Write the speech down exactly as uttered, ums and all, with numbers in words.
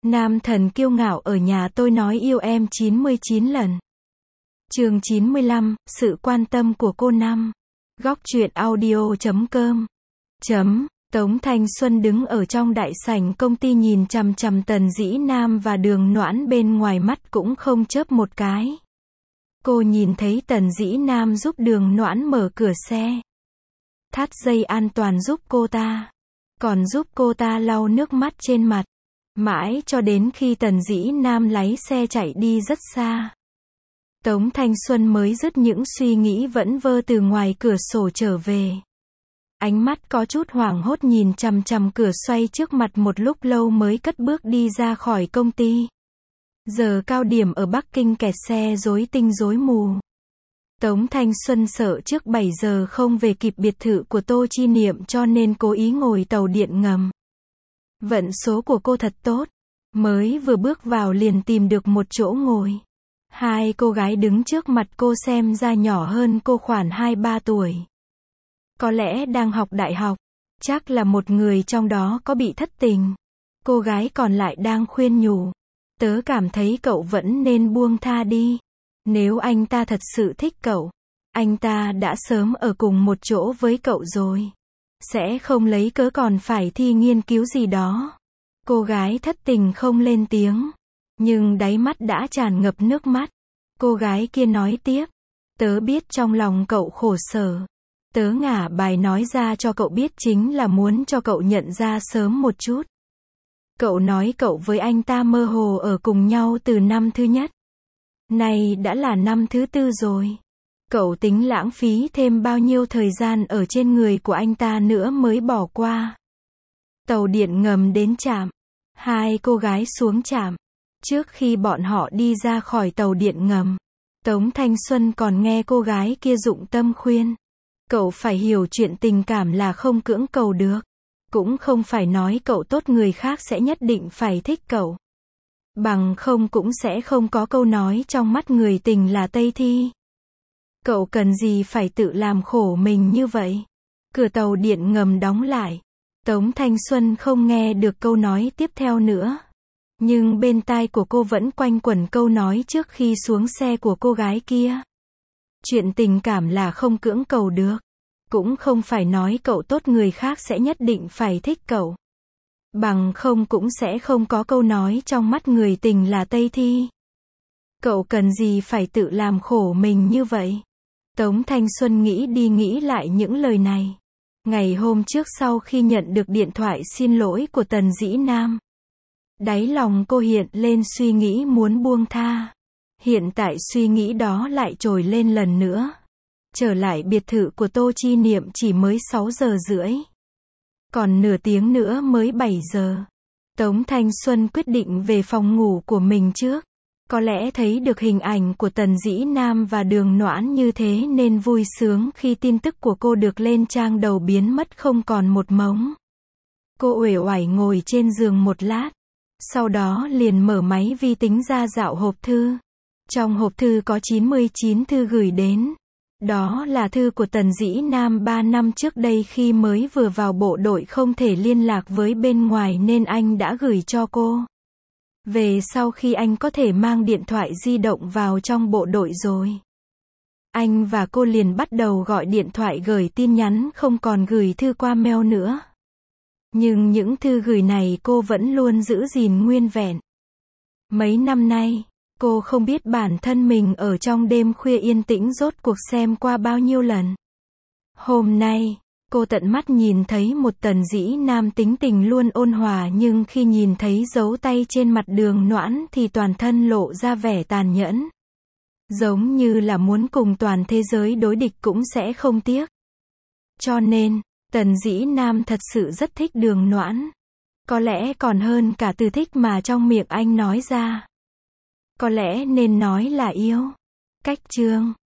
Nam thần kiêu ngạo ở nhà tôi nói yêu em chín mươi chín lần. Chương chín mươi lăm, sự quan tâm của cô năm. Góc truyện audio chấm com. Chấm. Tống Thanh Xuân đứng ở trong đại sảnh công ty nhìn chằm chằm Tần Dĩ Nam và Đường Noãn bên ngoài, mắt cũng không chớp một cái. Cô nhìn thấy Tần Dĩ Nam giúp Đường Noãn mở cửa xe, thắt dây an toàn giúp cô ta, còn giúp cô ta lau nước mắt trên mặt. Mãi cho đến khi Tần Dĩ Nam lái xe chạy đi rất xa, Tống Thanh Xuân mới dứt những suy nghĩ vẩn vơ từ ngoài cửa sổ trở về. Ánh mắt có chút hoảng hốt nhìn chằm chằm cửa xoay trước mặt một lúc lâu mới cất bước đi ra khỏi công ty. Giờ cao điểm ở Bắc Kinh kẹt xe rối tinh rối mù. Tống Thanh Xuân sợ trước bảy giờ không về kịp biệt thự của Tô Chi Niệm cho nên cố ý ngồi tàu điện ngầm. Vận số của cô thật tốt, mới vừa bước vào liền tìm được một chỗ ngồi. Hai cô gái đứng trước mặt cô xem ra nhỏ hơn cô khoảng hai ba tuổi. Có lẽ đang học đại học, chắc là một người trong đó có bị thất tình. Cô gái còn lại đang khuyên nhủ, tớ cảm thấy cậu vẫn nên buông tha đi. Nếu anh ta thật sự thích cậu, anh ta đã sớm ở cùng một chỗ với cậu rồi. Sẽ không lấy cớ còn phải thi nghiên cứu gì đó. Cô gái thất tình không lên tiếng, nhưng đáy mắt đã tràn ngập nước mắt. Cô gái kia nói tiếp, tớ biết trong lòng cậu khổ sở. Tớ ngả bài nói ra cho cậu biết chính là muốn cho cậu nhận ra sớm một chút. Cậu nói cậu với anh ta mơ hồ ở cùng nhau từ năm thứ nhất. Nay đã là năm thứ tư rồi. Cậu tính lãng phí thêm bao nhiêu thời gian ở trên người của anh ta nữa mới bỏ qua. Tàu điện ngầm đến trạm. Hai cô gái xuống trạm. Trước khi bọn họ đi ra khỏi tàu điện ngầm, Tống Thanh Xuân còn nghe cô gái kia dụng tâm khuyên. Cậu phải hiểu chuyện tình cảm là không cưỡng cầu được. Cũng không phải nói cậu tốt người khác sẽ nhất định phải thích cậu. Bằng không cũng sẽ không có câu nói trong mắt người tình là Tây Thi. Cậu cần gì phải tự làm khổ mình như vậy. Cửa tàu điện ngầm đóng lại. Tống Thanh Xuân không nghe được câu nói tiếp theo nữa. Nhưng bên tai của cô vẫn quanh quẩn câu nói trước khi xuống xe của cô gái kia. Chuyện tình cảm là không cưỡng cầu được. Cũng không phải nói cậu tốt người khác sẽ nhất định phải thích cậu. Bằng không cũng sẽ không có câu nói trong mắt người tình là Tây Thi. Cậu cần gì phải tự làm khổ mình như vậy. Tống Thanh Xuân nghĩ đi nghĩ lại những lời này. Ngày hôm trước sau khi nhận được điện thoại xin lỗi của Tần Dĩ Nam, đáy lòng cô hiện lên suy nghĩ muốn buông tha. Hiện tại suy nghĩ đó lại trồi lên lần nữa. Trở lại biệt thự của Tô Chi Niệm chỉ mới sáu giờ rưỡi. Còn nửa tiếng nữa mới bảy giờ. Tống Thanh Xuân quyết định về phòng ngủ của mình trước. Có lẽ thấy được hình ảnh của Tần Dĩ Nam và Đường Noãn như thế nên vui sướng khi tin tức của cô được lên trang đầu biến mất không còn một mống. Cô uể oải ngồi trên giường một lát. Sau đó liền mở máy vi tính ra dạo hộp thư. Trong hộp thư có chín mươi chín thư gửi đến. Đó là thư của Tần Dĩ Nam ba năm trước đây khi mới vừa vào bộ đội không thể liên lạc với bên ngoài nên anh đã gửi cho cô. Về sau khi anh có thể mang điện thoại di động vào trong bộ đội rồi, anh và cô liền bắt đầu gọi điện thoại gửi tin nhắn, không còn gửi thư qua mail nữa. Nhưng những thư gửi này cô vẫn luôn giữ gìn nguyên vẹn. Mấy năm nay, cô không biết bản thân mình ở trong đêm khuya yên tĩnh rốt cuộc xem qua bao nhiêu lần. Hôm nay, cô tận mắt nhìn thấy một Tần Dĩ Nam tính tình luôn ôn hòa, nhưng khi nhìn thấy dấu tay trên mặt Đường Noãn thì toàn thân lộ ra vẻ tàn nhẫn. Giống như là muốn cùng toàn thế giới đối địch cũng sẽ không tiếc. Cho nên, Tần Dĩ Nam thật sự rất thích Đường Noãn. Có lẽ còn hơn cả từ thích mà trong miệng anh nói ra. Có lẽ nên nói là yêu. Cách chương